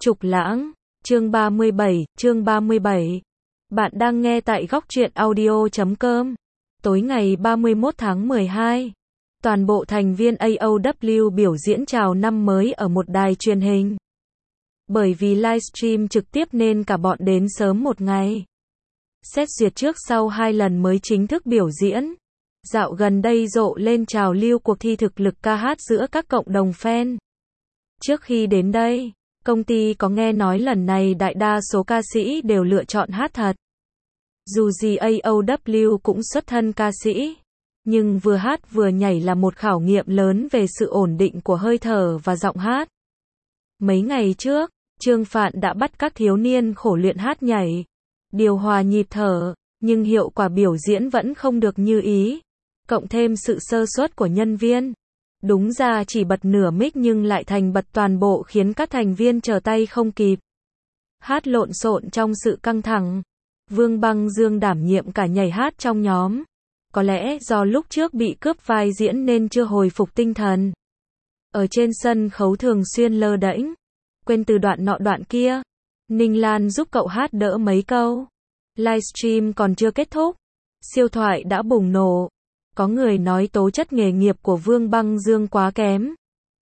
Trục Lãng, chương 37. Bạn đang nghe tại góc truyện audio.com. Tối ngày 31 tháng 12, toàn bộ thành viên AOW biểu diễn chào năm mới ở một đài truyền hình. Bởi vì livestream trực tiếp nên cả bọn đến sớm một ngày. Xét duyệt trước sau 2 lần mới chính thức biểu diễn. Dạo gần đây rộ lên trào lưu cuộc thi thực lực ca hát giữa các cộng đồng fan. Trước khi đến đây, công ty có nghe nói lần này đại đa số ca sĩ đều lựa chọn hát thật. Dù gì AOW cũng xuất thân ca sĩ, nhưng vừa hát vừa nhảy là một khảo nghiệm lớn về sự ổn định của hơi thở và giọng hát. Mấy ngày trước, Trương Phạn đã bắt các thiếu niên khổ luyện hát nhảy, điều hòa nhịp thở, nhưng hiệu quả biểu diễn vẫn không được như ý. Cộng thêm sự sơ suất của nhân viên. Đúng ra chỉ bật nửa mic nhưng lại thành bật toàn bộ khiến các thành viên trở tay không kịp. Hát lộn xộn trong sự căng thẳng. Vương Băng Dương đảm nhiệm cả nhảy hát trong nhóm. Có lẽ do lúc trước bị cướp vai diễn nên chưa hồi phục tinh thần. Ở trên sân khấu thường xuyên lơ đễnh, quên từ đoạn nọ đoạn kia. Ninh Lan giúp cậu hát đỡ mấy câu. Livestream còn chưa kết thúc, siêu thoại đã bùng nổ. Có người nói tố chất nghề nghiệp của Vương Băng Dương quá kém.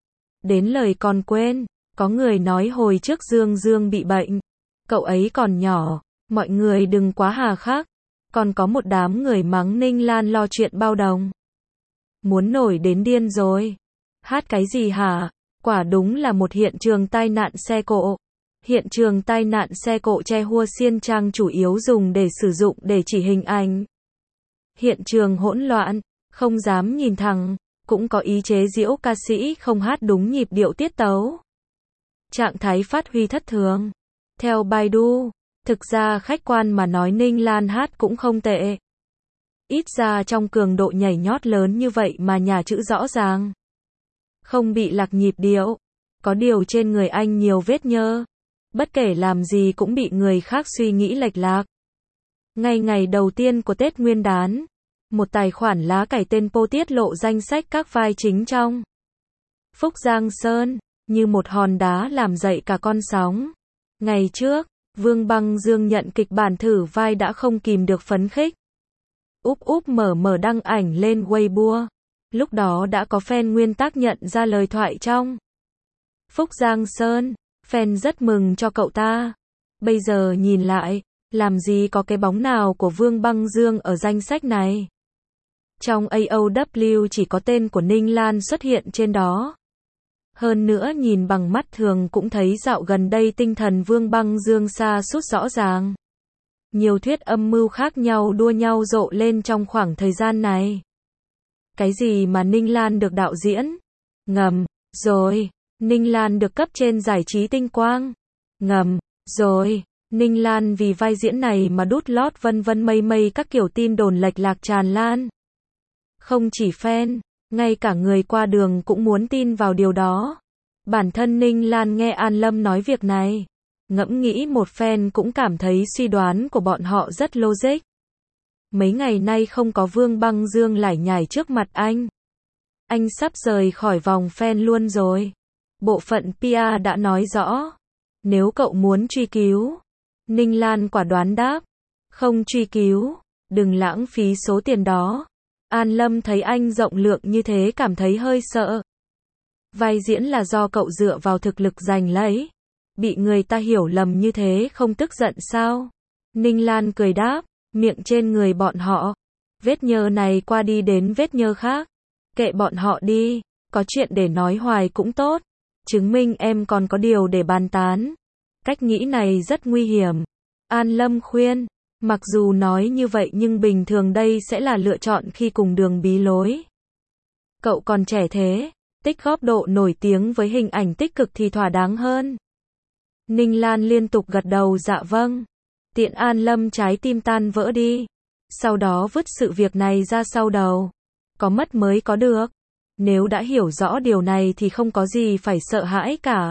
Đến lời còn quên, có người nói hồi trước Dương bị bệnh. Cậu ấy còn nhỏ, mọi người đừng quá hà khắc. Còn có một đám người mắng Ninh Lan lo chuyện bao đồng. Muốn nổi đến điên rồi. Hát cái gì hả? Quả đúng là một hiện trường tai nạn xe cộ. Hiện trường tai nạn xe cộ che Hua Xiên Trang chủ yếu dùng để sử dụng để chỉ hình ảnh. Hiện trường hỗn loạn, không dám nhìn thẳng, cũng có ý chế giễu ca sĩ không hát đúng nhịp điệu tiết tấu. Trạng thái phát huy thất thường. Theo Baidu, thực ra khách quan mà nói Ninh Lan hát cũng không tệ. Ít ra trong cường độ nhảy nhót lớn như vậy mà nhà chữ rõ ràng. Không bị lạc nhịp điệu. Có điều trên người anh nhiều vết nhơ. Bất kể làm gì cũng bị người khác suy nghĩ lệch lạc. Ngay ngày đầu tiên của Tết Nguyên đán, một tài khoản lá cải tên Po tiết lộ danh sách các vai chính trong Phúc Giang Sơn, như một hòn đá làm dậy cả con sóng. Ngày trước, Vương Băng Dương nhận kịch bản thử vai đã không kìm được phấn khích. Úp mở đăng ảnh lên Weibo. Lúc đó đã có fan nguyên tác nhận ra lời thoại trong Phúc Giang Sơn, fan rất mừng cho cậu ta. Bây giờ nhìn lại, làm gì có cái bóng nào của Vương Băng Dương ở danh sách này. Trong AOW chỉ có tên của Ninh Lan xuất hiện trên đó. Hơn nữa nhìn bằng mắt thường cũng thấy dạo gần đây tinh thần Vương Băng Dương sa sút rõ ràng. Nhiều thuyết âm mưu khác nhau đua nhau rộ lên trong khoảng thời gian này. Cái gì mà Ninh Lan được đạo diễn? Ngầm, rồi. Ninh Lan được cấp trên giải trí tinh quang? Ngầm, rồi. Ninh Lan vì vai diễn này mà đút lót vân vân mây các kiểu tin đồn lệch lạc tràn lan. Không chỉ fan, ngay cả người qua đường cũng muốn tin vào điều đó. Bản thân Ninh Lan nghe An Lâm nói việc này. Ngẫm nghĩ một fan cũng cảm thấy suy đoán của bọn họ rất logic. Mấy ngày nay không có Vương Băng Dương lải nhải trước mặt anh. Anh sắp rời khỏi vòng fan luôn rồi. Bộ phận PR đã nói rõ. Nếu cậu muốn truy cứu. Ninh Lan quả đoán đáp. Không truy cứu. Đừng lãng phí số tiền đó. An Lâm thấy anh rộng lượng như thế cảm thấy hơi sợ. Vai diễn là do cậu dựa vào thực lực giành lấy. Bị người ta hiểu lầm như thế không tức giận sao? Ninh Lan cười đáp. Miệng trên người bọn họ. Vết nhơ này qua đi đến vết nhơ khác. Kệ bọn họ đi. Có chuyện để nói hoài cũng tốt. Chứng minh em còn có điều để bàn tán. Cách nghĩ này rất nguy hiểm. An Lâm khuyên. Mặc dù nói như vậy nhưng bình thường đây sẽ là lựa chọn khi cùng đường bí lối. Cậu còn trẻ thế, tích góp độ nổi tiếng với hình ảnh tích cực thì thỏa đáng hơn. Ninh Lan liên tục gật đầu dạ vâng. Tiện An Lâm trái tim tan vỡ đi. Sau đó vứt sự việc này ra sau đầu. Có mất mới có được. Nếu đã hiểu rõ điều này thì không có gì phải sợ hãi cả.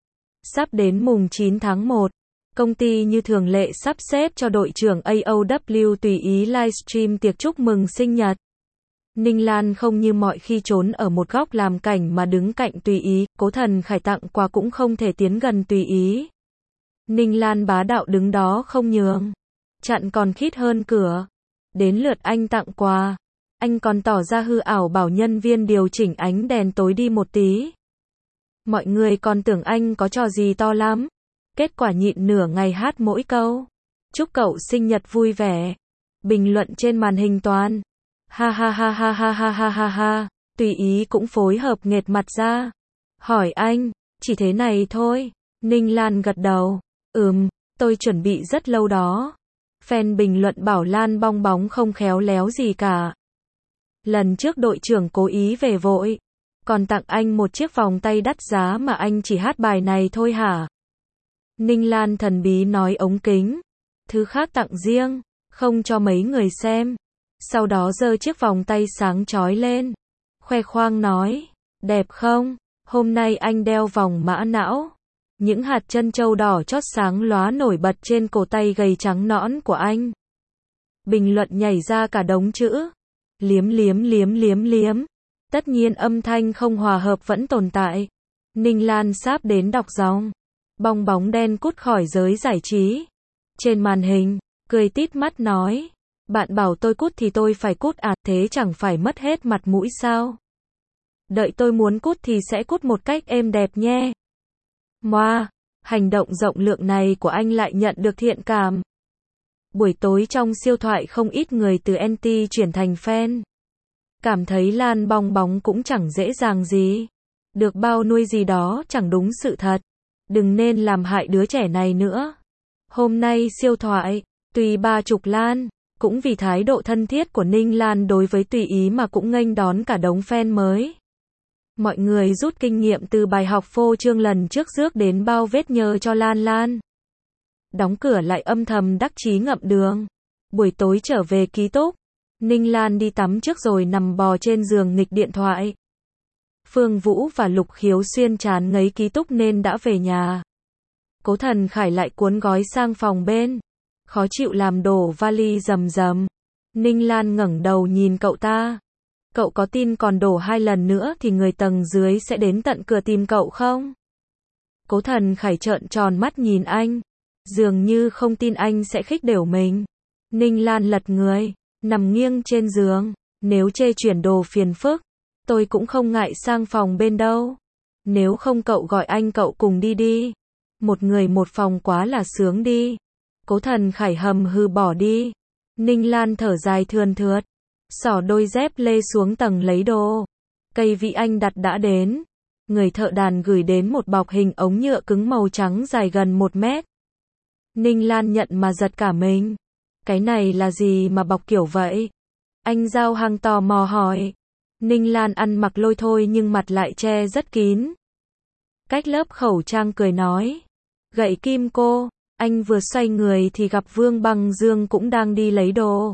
Sắp đến mùng 9 tháng 1. Công ty như thường lệ sắp xếp cho đội trưởng AOW tùy ý livestream tiệc chúc mừng sinh nhật. Ninh Lan không như mọi khi trốn ở một góc làm cảnh mà đứng cạnh Tùy Ý, Cố Thần Khải tặng quà cũng không thể tiến gần Tùy Ý. Ninh Lan bá đạo đứng đó không nhường, chặn còn khít hơn cửa. Đến lượt anh tặng quà, anh còn tỏ ra hư ảo bảo nhân viên điều chỉnh ánh đèn tối đi một tí. Mọi người còn tưởng anh có trò gì to lắm. Kết quả nhịn nửa ngày hát mỗi câu chúc cậu sinh nhật vui vẻ. Bình luận trên màn hình toàn ha ha ha ha ha ha ha ha ha. Tùy Ý cũng phối hợp nghệt mặt ra. Hỏi anh, chỉ thế này thôi. Ninh Lan gật đầu. Tôi chuẩn bị rất lâu đó. Fan bình luận bảo Lan bong bóng không khéo léo gì cả. Lần trước đội trưởng cố ý về vội, còn tặng anh một chiếc vòng tay đắt giá mà anh chỉ hát bài này thôi hả? Ninh Lan thần bí nói ống kính. Thứ khác tặng riêng, không cho mấy người xem. Sau đó giơ chiếc vòng tay sáng chói lên. Khoe khoang nói, đẹp không? Hôm nay anh đeo vòng mã não. Những hạt trân châu đỏ chót sáng lóa nổi bật trên cổ tay gầy trắng nõn của anh. Bình luận nhảy ra cả đống chữ. Liếm liếm liếm liếm liếm. Tất nhiên âm thanh không hòa hợp vẫn tồn tại. Ninh Lan sáp đến đọc dòng. Bong bóng đen cút khỏi giới giải trí. Trên màn hình, cười tít mắt nói. Bạn bảo tôi cút thì tôi phải cút à, thế chẳng phải mất hết mặt mũi sao? Đợi tôi muốn cút thì sẽ cút một cách êm đẹp nhé. Moa, hành động rộng lượng này của anh lại nhận được thiện cảm. Buổi tối trong siêu thoại không ít người từ anti chuyển thành fan. Cảm thấy Lan bong bóng cũng chẳng dễ dàng gì. Được bao nuôi gì đó chẳng đúng sự thật. Đừng nên làm hại đứa trẻ này nữa. Hôm nay siêu thoại, Tùy 30 Lan, cũng vì thái độ thân thiết của Ninh Lan đối với Tùy Ý mà cũng nghênh đón cả đống fan mới. Mọi người rút kinh nghiệm từ bài học phô trương lần trước rước đến bao vết nhơ cho Lan Lan. Đóng cửa lại âm thầm đắc chí ngậm đường. Buổi tối trở về ký túc, Ninh Lan đi tắm trước rồi nằm bò trên giường nghịch điện thoại. Phương Vũ và Lục Khiếu Xuyên chán ngấy ký túc nên đã về nhà. Cố Thần Khải lại cuốn gói sang phòng bên. Khó chịu làm đổ vali rầm rầm. Ninh Lan ngẩng đầu nhìn cậu ta. Cậu có tin còn đổ 2 lần nữa thì người tầng dưới sẽ đến tận cửa tìm cậu không? Cố Thần Khải trợn tròn mắt nhìn anh. Dường như không tin anh sẽ khích đểu mình. Ninh Lan lật người, nằm nghiêng trên giường. Nếu chê chuyển đồ phiền phức, tôi cũng không ngại sang phòng bên đâu. Nếu không cậu gọi anh cậu cùng đi đi. Một người một phòng quá là sướng đi. Cố Thần Khải hầm hừ bỏ đi. Ninh Lan thở dài thườn thượt. Xỏ đôi dép lê xuống tầng lấy đồ. Cây vị anh đặt đã đến. Người thợ đàn gửi đến một bọc hình ống nhựa cứng màu trắng dài gần 1 mét. Ninh Lan nhận mà giật cả mình. Cái này là gì mà bọc kiểu vậy? Anh Giao Hằng tò mò hỏi. Ninh Lan ăn mặc lôi thôi nhưng mặt lại che rất kín. Cách lớp khẩu trang cười nói. Gậy kim cô. Anh vừa xoay người thì gặp Vương Băng Dương cũng đang đi lấy đồ.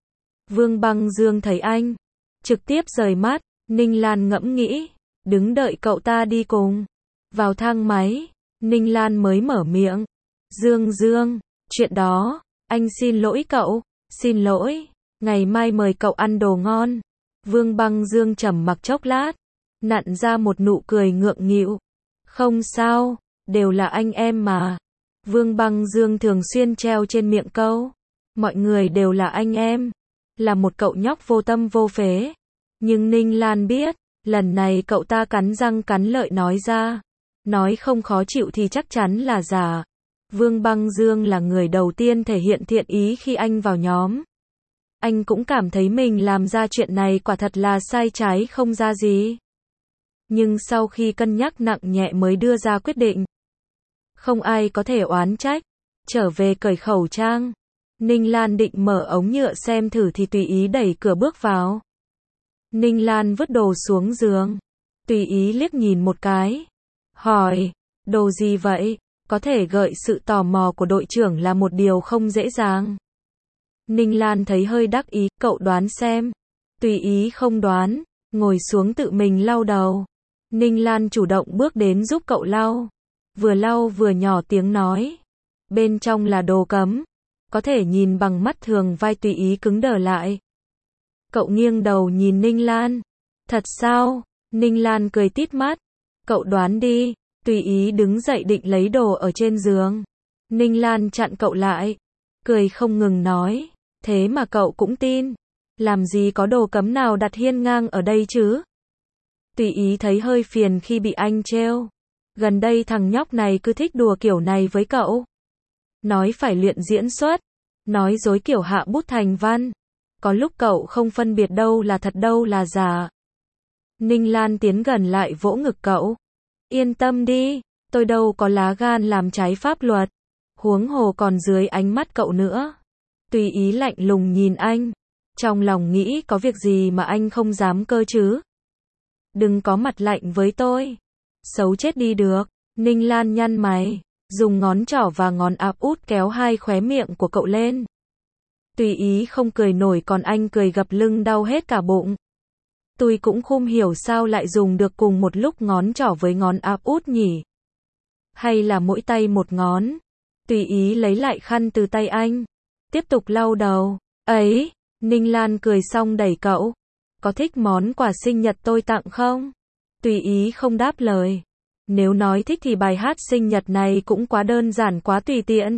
Vương Băng Dương thấy anh, trực tiếp rời mắt. Ninh Lan ngẫm nghĩ, đứng đợi cậu ta đi cùng. Vào thang máy, Ninh Lan mới mở miệng. Dương, chuyện đó, anh xin lỗi cậu, xin lỗi, ngày mai mời cậu ăn đồ ngon. Vương Băng Dương trầm mặc chốc lát, nặn ra một nụ cười ngượng nghịu. Không sao, đều là anh em mà. Vương Băng Dương thường xuyên treo trên miệng câu, mọi người đều là anh em. Là một cậu nhóc vô tâm vô phế. Nhưng Ninh Lan biết, lần này cậu ta cắn răng cắn lợi nói ra. Nói không khó chịu thì chắc chắn là giả. Vương Băng Dương là người đầu tiên thể hiện thiện ý khi anh vào nhóm. Anh cũng cảm thấy mình làm ra chuyện này quả thật là sai trái không ra gì. Nhưng sau khi cân nhắc nặng nhẹ mới đưa ra quyết định. Không ai có thể oán trách. Trở về cởi khẩu trang. Ninh Lan định mở ống nhựa xem thử thì Tùy Ý đẩy cửa bước vào. Ninh Lan vứt đồ xuống giường. Tùy Ý liếc nhìn một cái. Hỏi, đồ gì vậy? Có thể gợi sự tò mò của đội trưởng là một điều không dễ dàng. Ninh Lan thấy hơi đắc ý, cậu đoán xem. Tùy Ý không đoán, ngồi xuống tự mình lau đầu. Ninh Lan chủ động bước đến giúp cậu lau. Vừa lau vừa nhỏ tiếng nói. Bên trong là đồ cấm. Có thể nhìn bằng mắt thường vai Tùy Ý cứng đờ lại. Cậu nghiêng đầu nhìn Ninh Lan. Thật sao? Ninh Lan cười tít mắt. Cậu đoán đi. Tùy ý đứng dậy định lấy đồ ở trên giường. Ninh Lan chặn cậu lại. Cười không ngừng nói. Thế mà cậu cũng tin. Làm gì có đồ cấm nào đặt hiên ngang ở đây chứ? Tùy ý thấy hơi phiền khi bị anh trêu. Gần đây thằng nhóc này cứ thích đùa kiểu này với cậu. Nói phải luyện diễn xuất. Nói dối kiểu hạ bút thành văn. Có lúc cậu không phân biệt đâu là thật đâu là giả. Ninh Lan tiến gần lại vỗ ngực cậu. Yên tâm đi, tôi đâu có lá gan làm trái pháp luật. Huống hồ còn dưới ánh mắt cậu nữa. Tùy ý lạnh lùng nhìn anh. Trong lòng nghĩ có việc gì mà anh không dám cơ chứ? Đừng có mặt lạnh với tôi. Xấu chết đi được. Ninh Lan nhăn mày, dùng ngón trỏ và ngón áp út kéo hai khóe miệng của cậu lên. Tùy ý không cười nổi còn anh cười gập lưng đau hết cả bụng. Tôi cũng không hiểu sao lại dùng được cùng một lúc ngón trỏ với ngón áp út nhỉ? Hay là mỗi tay một ngón? Tùy ý lấy lại khăn từ tay anh. Tiếp tục lau đầu. Ấy, Ninh Lan cười xong đẩy cậu. Có thích món quà sinh nhật tôi tặng không? Tùy ý không đáp lời. Nếu nói thích thì bài hát sinh nhật này cũng quá đơn giản quá tùy tiện.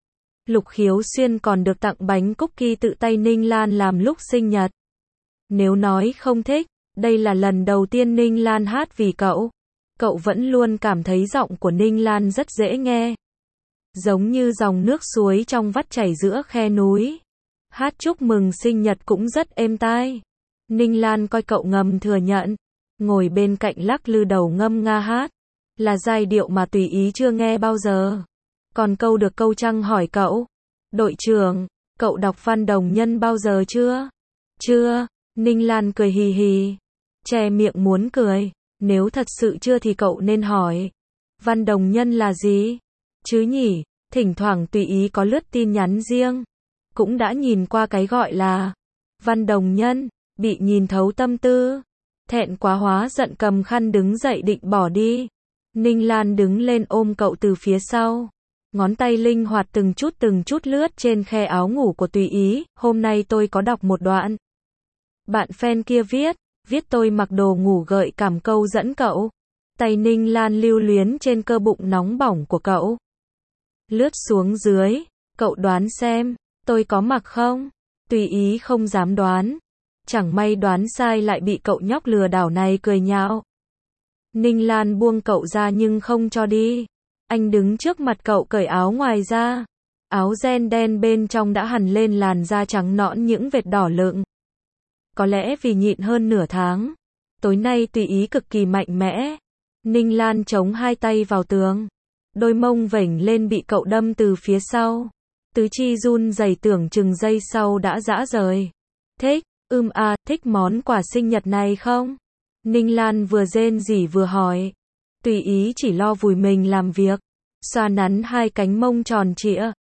Lục Khiếu Xuyên còn được tặng bánh cookie tự tay Ninh Lan làm lúc sinh nhật. Nếu nói không thích, đây là lần đầu tiên Ninh Lan hát vì cậu. Cậu vẫn luôn cảm thấy giọng của Ninh Lan rất dễ nghe. Giống như dòng nước suối trong vắt chảy giữa khe núi. Hát chúc mừng sinh nhật cũng rất êm tai. Ninh Lan coi cậu ngầm thừa nhận. Ngồi bên cạnh lắc lư đầu ngâm nga hát. Là giai điệu mà tùy ý chưa nghe bao giờ. Còn câu được câu trăng hỏi cậu. Đội trưởng, cậu đọc Văn Đồng Nhân bao giờ chưa? Chưa. Ninh Lan cười hì hì. Che miệng muốn cười. Nếu thật sự chưa thì cậu nên hỏi. Văn Đồng Nhân là gì? Chứ nhỉ, thỉnh thoảng tùy ý có lướt tin nhắn riêng. Cũng đã nhìn qua cái gọi là Văn Đồng Nhân, bị nhìn thấu tâm tư. Thẹn quá hóa giận cầm khăn đứng dậy định bỏ đi. Ninh Lan đứng lên ôm cậu từ phía sau. Ngón tay linh hoạt từng chút lướt trên khe áo ngủ của tùy ý. Hôm nay tôi có đọc một đoạn. Bạn fan kia viết tôi mặc đồ ngủ gợi cảm câu dẫn cậu. Tay Ninh Lan lưu luyến trên cơ bụng nóng bỏng của cậu. Lướt xuống dưới, cậu đoán xem, tôi có mặc không? Tùy ý không dám đoán. Chẳng may đoán sai lại bị cậu nhóc lừa đảo này cười nhạo. Ninh Lan buông cậu ra nhưng không cho đi. Anh đứng trước mặt cậu cởi áo ngoài ra. Áo ren đen bên trong đã hằn lên làn da trắng nõn những vệt đỏ lựng. Có lẽ vì nhịn hơn nửa tháng. Tối nay tùy ý cực kỳ mạnh mẽ. Ninh Lan chống hai tay vào tường. Đôi mông vểnh lên bị cậu đâm từ phía sau. Tứ chi run rẩy tưởng chừng giây sau đã rã rời. Thích, thích món quà sinh nhật này không? Ninh Lan vừa rên rỉ vừa hỏi. Tùy ý chỉ lo vùi mình làm việc. Xoa nắn hai cánh mông tròn trịa.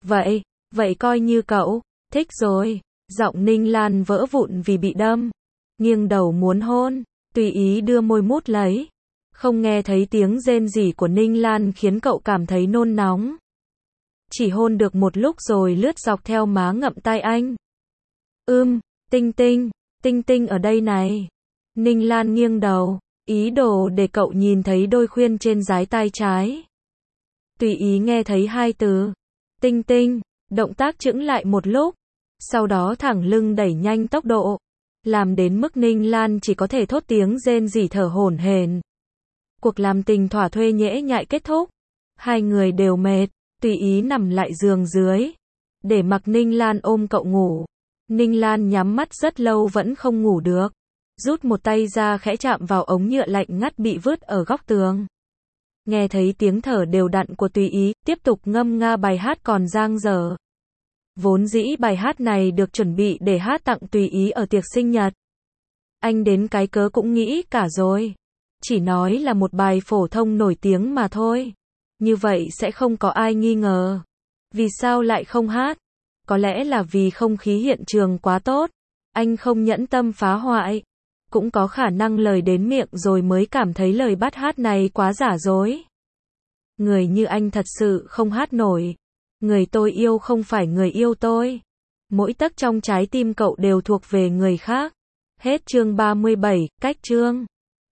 Vậy coi như cậu thích rồi. Giọng Ninh Lan vỡ vụn vì bị đâm. Nghiêng đầu muốn hôn. Tùy ý đưa môi mút lấy. Không nghe thấy tiếng rên rỉ của Ninh Lan khiến cậu cảm thấy nôn nóng. Chỉ hôn được một lúc rồi lướt dọc theo má ngậm tai anh. Tinh Tinh ở đây này. Ninh Lan nghiêng đầu, ý đồ để cậu nhìn thấy đôi khuyên trên dái tai trái. Tùy ý nghe thấy hai từ. Tinh, động tác chững lại một lúc. Sau đó thẳng lưng đẩy nhanh tốc độ. Làm đến mức Ninh Lan chỉ có thể thốt tiếng rên rỉ thở hổn hển. Cuộc làm tình thỏa thuê nhễ nhại kết thúc. Hai người đều mệt, tùy ý nằm lại giường dưới. Để mặc Ninh Lan ôm cậu ngủ. Ninh Lan nhắm mắt rất lâu vẫn không ngủ được. Rút một tay ra khẽ chạm vào ống nhựa lạnh ngắt bị vứt ở góc tường. Nghe thấy tiếng thở đều đặn của tùy ý, tiếp tục ngâm nga bài hát còn dang dở. Vốn dĩ bài hát này được chuẩn bị để hát tặng tùy ý ở tiệc sinh nhật. Anh đến cái cớ cũng nghĩ cả rồi. Chỉ nói là một bài phổ thông nổi tiếng mà thôi. Như vậy sẽ không có ai nghi ngờ. Vì sao lại không hát? Có lẽ là vì không khí hiện trường quá tốt. Anh không nhẫn tâm phá hoại. Cũng có khả năng lời đến miệng rồi mới cảm thấy lời bắt hát này quá giả dối. Người như anh thật sự không hát nổi. Người tôi yêu không phải người yêu tôi. Mỗi tấc trong trái tim cậu đều thuộc về người khác. Hết chương 37, cách chương.